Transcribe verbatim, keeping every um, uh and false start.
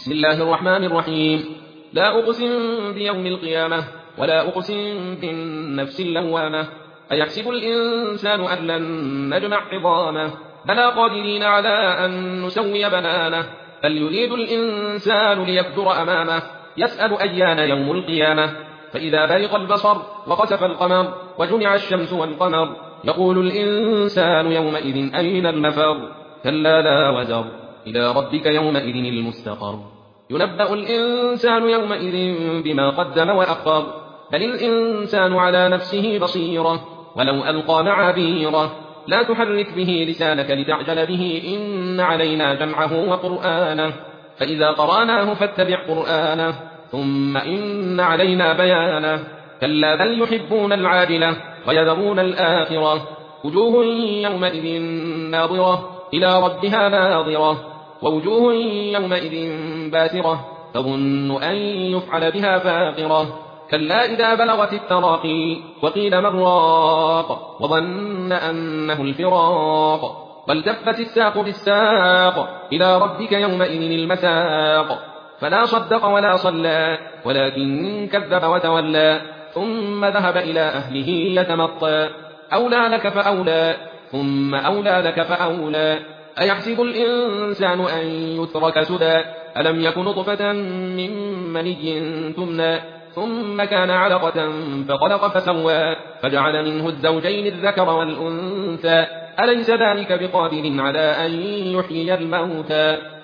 بسم الله الرحمن الرحيم. لا أقسم بيوم القيامة ولا أقسم بالنفس اللوامة. أيحسب الإنسان أن لن نجمع عظامه بلى قادرين على أن نسوي بنانه. بل يريد الإنسان ليكبر أمامه يسأل أيان يوم القيامة. فإذا برق البصر وخسف القمر وجمع الشمس والقمر يقول الإنسان يومئذ أين المفر. كلا لا وزر إلى ربك يومئذ المستقر. ينبأ الإنسان يومئذ بما قدم وأخر. بل الإنسان على نفسه بصيرة ولو ألقى معاذيره. لا تحرك به لسانك لتعجل به إن علينا جمعه وقرآنه. فإذا قرأناه فاتبع قرآنه ثم إن علينا بيانه. كلا بل يحبون العاجلة ويذرون الآخرة. وجوه يومئذ ناظرة إلى ربها ناظرة ووجوه يومئذ باسرة تظن أن يفعل بها فاقرة. كلا إذا بلغت التراقي وقيل من راق وظن أنه الفراق. والتفت الساق بالساق إلى ربك يومئذ المساق. فلا صدق ولا صلى ولكن كذب وتولى ثم ذهب إلى أهله يتمطى. أولى لك فأولى ثم أولى لك فأولى. أيحسب الإنسان أن يترك سدى ألم يكن نطفة من مني تمنى ثم كان علقة فخلق فسوى فجعل منه الزوجين الذكر والأنثى. أليس ذلك بقادر على أن يحيي الموتى